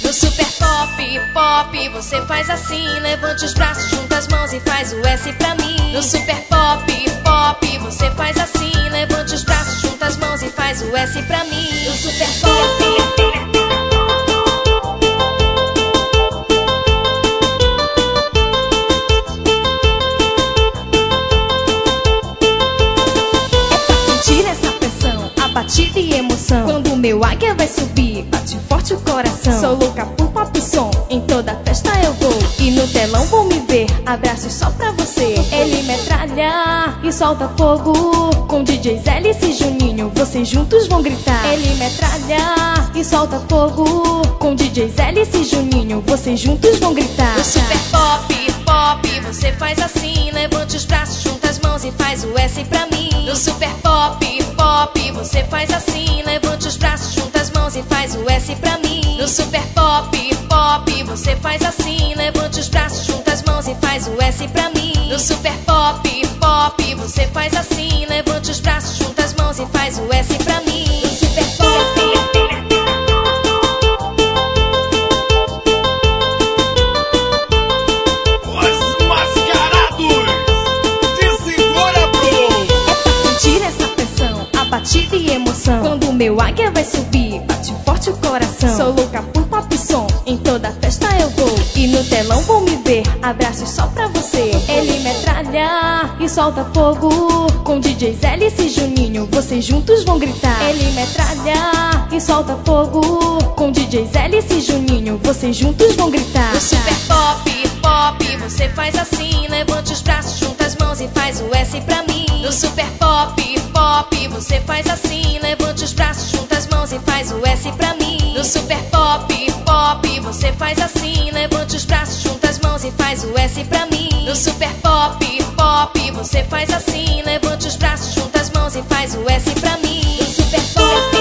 No super pop, pop, você faz assim. Levante os braços, junta as mãos e faz o S pra mim. No super pop, pop, você faz assim. Levante os braços, junta as mãos e faz o S pra mim. No super pop. Batida e emoção. Quando o meu águia vai subir, bate forte o coração. Sou louca por pop som, em toda festa eu vou. E no telão vão me ver, abraços só pra você. Ele metralha e solta fogo. Com DJs Alice e Juninho, vocês juntos vão gritar. Ele metralha e solta fogo. Com DJs Alice e Juninho, vocês juntos vão gritar. No super pop, pop, você faz assim. Levante os braços, junta as mãos e faz o S pra mim. No super pop, pop, você faz assim. Levante os braços, junta as mãos e faz o S pra mim. No super pop, pop, você faz assim. Levante os braços, junta as mãos e faz o S pra mim. No super pop, pop, você faz assim. Levante os braços, junta as mãos e faz o S pra mim. No super pop. Batida e emoção. Quando o meu águia vai subir, bate forte o coração. Sou louca por pop som, em toda festa eu vou. E no telão vão me ver, abraços só pra você. Ele metralha e solta fogo. Com DJs Alice e Juninho, vocês juntos vão gritar. Ele metralha e solta fogo. Com DJs Alice e Juninho, vocês juntos vão gritar. No super pop, pop, você faz assim. Levante os braços, junta as mãos e faz o S pra mim. No super pop, pop, você faz assim. Levante os braços, junta as mãos e faz o S pra mim. No super pop, pop, você faz assim. Levante os braços, junta as mãos e faz o S pra mim. No super pop, pop, você faz assim. Levante os braços, junta as mãos e faz o S pra mim. No super pop.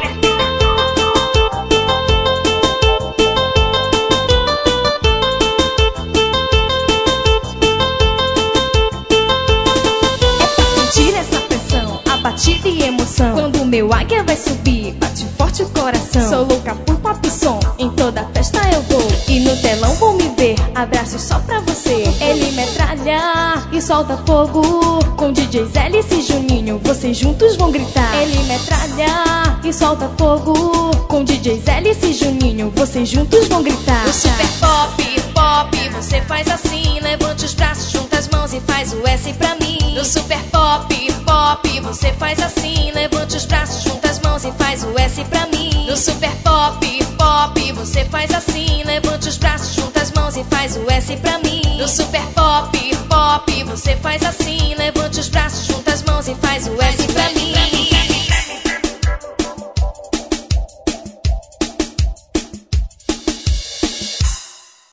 Batida e emoção. Quando o meu águia vai subir, bate forte o coração. Sou louca por pop som, em toda festa eu vou. E no telão vão me ver, abraços só pra você. Ele metralha e solta fogo. Com DJs Alice e Juninho, vocês juntos vão gritar. Ele metralha e solta fogo. Com DJs Alice e Juninho, vocês juntos vão gritar. No super pop, pop, você faz assim. Levante os braços, junta as mãos e faz o S pra mim. No super pop, pop, você faz assim. Levante os braços, junta as mãos e faz o S pra mim. No super pop, pop, você faz assim. Levante os braços, junta as mãos e faz o S pra mim. No super pop, pop, você faz assim.